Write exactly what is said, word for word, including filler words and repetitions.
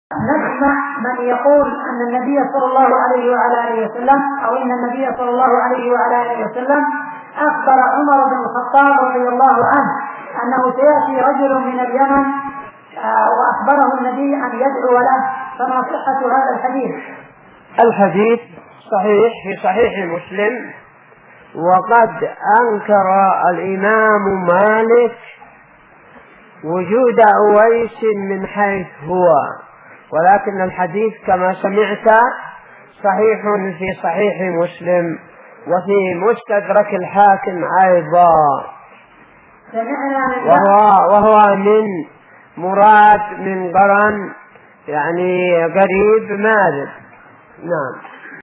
نسمع من يقول أن النبي صلى الله عليه وعلى آله وسلم أو إن النبي صلى الله عليه وعلى آله وسلم أخبر عمر بن الخطاب رضي الله عنه أنه سيأتي رجل من اليمن وأخبره النبي أن يدعو له، فما صحة هذا الحديث؟ الحديث صحيح في صحيح مسلم، وقد أنكر الإمام مالك وجود أويس من حيث هو، ولكن الحديث كما سمعت صحيح في صحيح مسلم وفي مستدرك الحاكم أيضا، وهو, وهو من مراد من قرن يعني قريب مارد. نعم.